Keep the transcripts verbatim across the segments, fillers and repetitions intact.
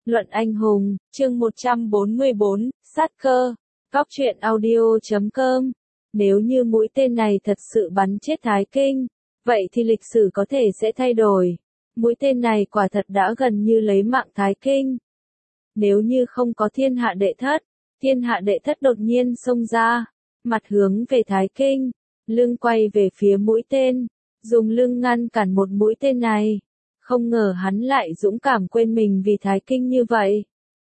Luận anh hùng, chương một trăm bốn mươi bốn, sát cơ. Góc truyện audio chấm com. Nếu như mũi tên này thật sự bắn chết Thái Kinh, vậy thì lịch sử có thể sẽ thay đổi. Mũi tên này quả thật đã gần như lấy mạng Thái Kinh. Nếu như không có thiên hạ đệ thất, thiên hạ đệ thất đột nhiên xông ra, mặt hướng về Thái Kinh, lưng quay về phía mũi tên, dùng lưng ngăn cản một mũi tên này. Không ngờ hắn lại dũng cảm quên mình vì Thái Kinh như vậy.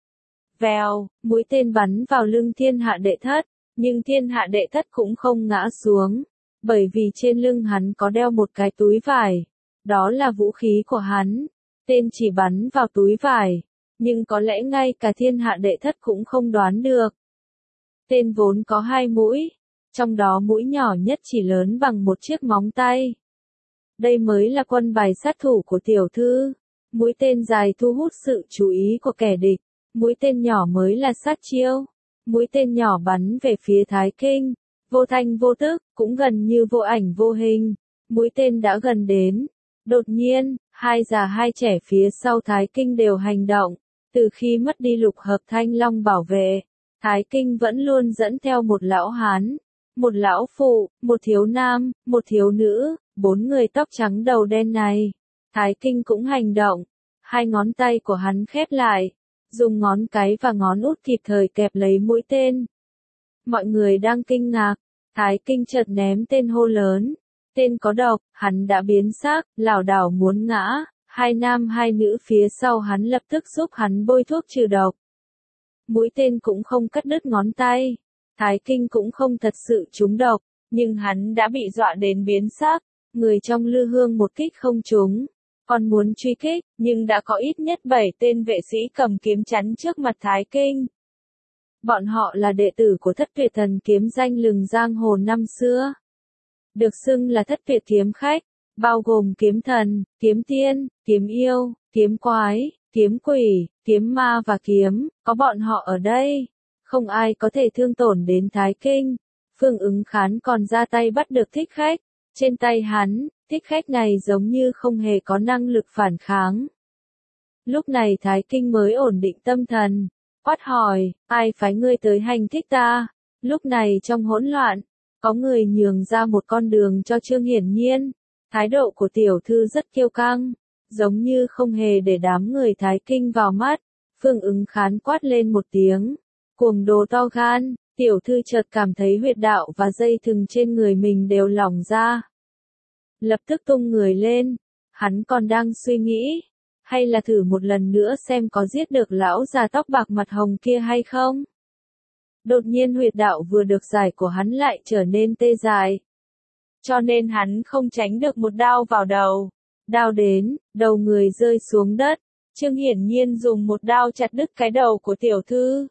Vèo, mũi tên bắn vào lưng thiên hạ đệ thất, nhưng thiên hạ đệ thất cũng không ngã xuống, bởi vì trên lưng hắn có đeo một cái túi vải, đó là vũ khí của hắn. Tên chỉ bắn vào túi vải, nhưng có lẽ ngay cả thiên hạ đệ thất cũng không đoán được. Tên vốn có hai mũi, trong đó mũi nhỏ nhất chỉ lớn bằng một chiếc móng tay. Đây mới là quân bài sát thủ của tiểu thư. Mũi tên dài thu hút sự chú ý của kẻ địch, mũi tên nhỏ mới là sát chiêu. Mũi tên nhỏ bắn về phía Thái Kinh, vô thanh vô tức, cũng gần như vô ảnh vô hình. Mũi tên đã gần đến. Đột nhiên, hai già hai trẻ phía sau Thái Kinh đều hành động. Từ khi mất đi lục hợp thanh long bảo vệ, Thái Kinh vẫn luôn dẫn theo một lão hán, một lão phụ, một thiếu nam, một thiếu nữ, bốn người tóc trắng đầu đen này. Thái Kinh cũng hành động, hai ngón tay của hắn khép lại, dùng ngón cái và ngón út kịp thời kẹp lấy mũi tên. Mọi người đang kinh ngạc, Thái Kinh chợt ném tên hô lớn, tên có độc, hắn đã biến xác, lảo đảo muốn ngã, hai nam hai nữ phía sau hắn lập tức giúp hắn bôi thuốc trừ độc. Mũi tên cũng không cắt đứt ngón tay, Thái Kinh cũng không thật sự trúng độc, nhưng hắn đã bị dọa đến biến xác. Người trong Lư Hương một kích không trúng, còn muốn truy kích, nhưng đã có ít nhất bảy tên vệ sĩ cầm kiếm chắn trước mặt Thái Kinh. Bọn họ là đệ tử của Thất Tuyệt Thần kiếm danh lừng giang hồ năm xưa. Được xưng là Thất Tuyệt kiếm khách, bao gồm kiếm thần, kiếm tiên, kiếm yêu, kiếm quái, kiếm quỷ, kiếm ma và kiếm, có bọn họ ở đây. Không ai có thể thương tổn đến Thái Kinh. Phương Ứng Khán còn ra tay bắt được thích khách. Trên tay hắn, thích khách này giống như không hề có năng lực phản kháng. Lúc này Thái Kinh mới ổn định tâm thần, quát hỏi, ai phái ngươi tới hành thích ta? Lúc này trong hỗn loạn, có người nhường ra một con đường cho Trương Hiển Nhiên. Thái độ của tiểu thư rất kiêu căng, giống như không hề để đám người Thái Kinh vào mắt. Phương Ứng Khán quát lên một tiếng, cuồng đồ to gan. Tiểu thư chợt cảm thấy huyệt đạo và dây thừng trên người mình đều lỏng ra. Lập tức tung người lên, hắn còn đang suy nghĩ, hay là thử một lần nữa xem có giết được lão già tóc bạc mặt hồng kia hay không. Đột nhiên huyệt đạo vừa được giải của hắn lại trở nên tê dại. Cho nên hắn không tránh được một đao vào đầu. Đao đến, đầu người rơi xuống đất, Trương Hiển Nhiên dùng một đao chặt đứt cái đầu của tiểu thư.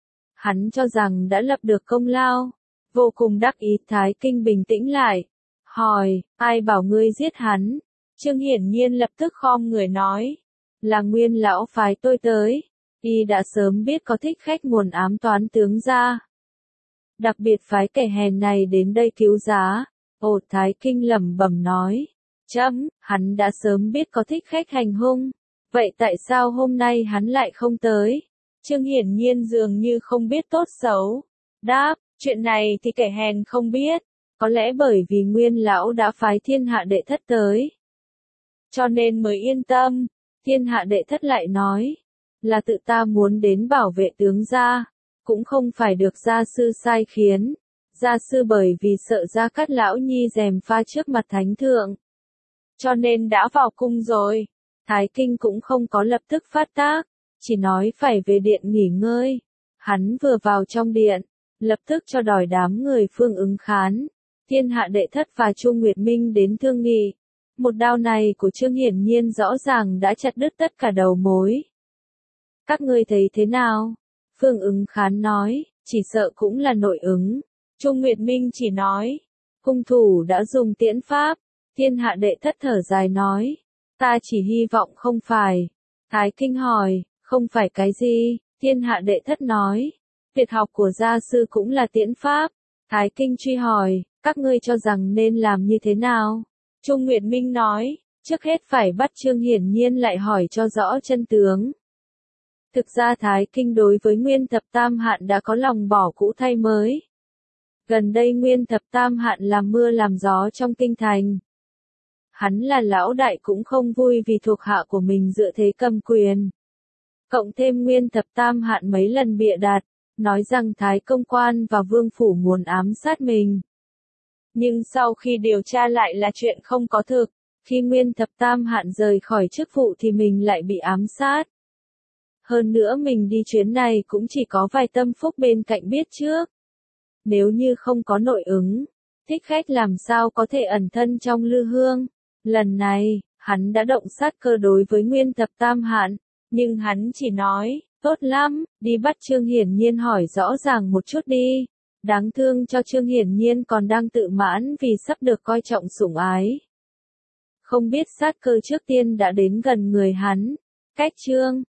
Hắn cho rằng đã lập được công lao, vô cùng đắc ý. Thái Kinh bình tĩnh lại, hỏi, ai bảo ngươi giết hắn? Trương Hiển Nhiên lập tức khom người nói, là Nguyên lão phái tôi tới, y đã sớm biết có thích khách nguồn ám toán tướng gia, đặc biệt phái kẻ hèn này đến đây cứu giá. Ồ, Thái Kinh lẩm bẩm nói, chấm, hắn đã sớm biết có thích khách hành hung, vậy tại sao hôm nay hắn lại không tới? Trương Hiển Nhiên dường như không biết tốt xấu. Đáp, chuyện này thì kẻ hèn không biết, có lẽ bởi vì Nguyên lão đã phái thiên hạ đệ thất tới, cho nên mới yên tâm. Thiên hạ đệ thất lại nói, là tự ta muốn đến bảo vệ tướng gia, cũng không phải được gia sư sai khiến. Gia sư bởi vì sợ Gia Cát lão nhi gièm pha trước mặt thánh thượng, cho nên đã vào cung rồi. Thái Kinh cũng không có lập tức phát tác, chỉ nói phải về điện nghỉ ngơi. Hắn vừa vào trong điện, lập tức cho đòi đám người Phương Ứng Khán, thiên hạ đệ thất và Chu Nguyệt Minh đến thương nghị. Một đao này của Trương Hiển Nhiên rõ ràng đã chặt đứt tất cả đầu mối. Các ngươi thấy thế nào? Phương Ứng Khán nói, chỉ sợ cũng là nội ứng. Chu Nguyệt Minh chỉ nói, hung thủ đã dùng tiễn pháp. Thiên hạ đệ thất thở dài nói, ta chỉ hy vọng không phải. Thái Kinh hỏi, không phải cái gì? Thiên hạ đệ thất nói, tuyệt học của gia sư cũng là tiễn pháp. Thái Kinh truy hỏi, các ngươi cho rằng nên làm như thế nào? Chu Nguyệt Minh nói, trước hết phải bắt Trương Hiển Nhiên lại hỏi cho rõ chân tướng. Thực ra Thái Kinh đối với Nguyên Thập Tam Hạn đã có lòng bỏ cũ thay mới. Gần đây Nguyên Thập Tam Hạn làm mưa làm gió trong kinh thành. Hắn là lão đại cũng không vui vì thuộc hạ của mình dựa thế cầm quyền. Cộng thêm Nguyên Thập Tam Hạn mấy lần bịa đặt, nói rằng Thái Công Quan và Vương Phủ muốn ám sát mình. Nhưng sau khi điều tra lại là chuyện không có thực, khi Nguyên Thập Tam Hạn rời khỏi chức vụ thì mình lại bị ám sát. Hơn nữa mình đi chuyến này cũng chỉ có vài tâm phúc bên cạnh biết trước. Nếu như không có nội ứng, Thích Khách làm sao có thể ẩn thân trong lư hương. Lần này, hắn đã động sát cơ đối với Nguyên Thập Tam Hạn, nhưng hắn chỉ nói, tốt lắm, đi bắt Trương Hiển Nhiên hỏi rõ ràng một chút đi. Đáng thương cho Trương Hiển Nhiên còn đang tự mãn vì sắp được coi trọng sủng ái. Không biết sát cơ trước tiên đã đến gần người hắn, cách Trương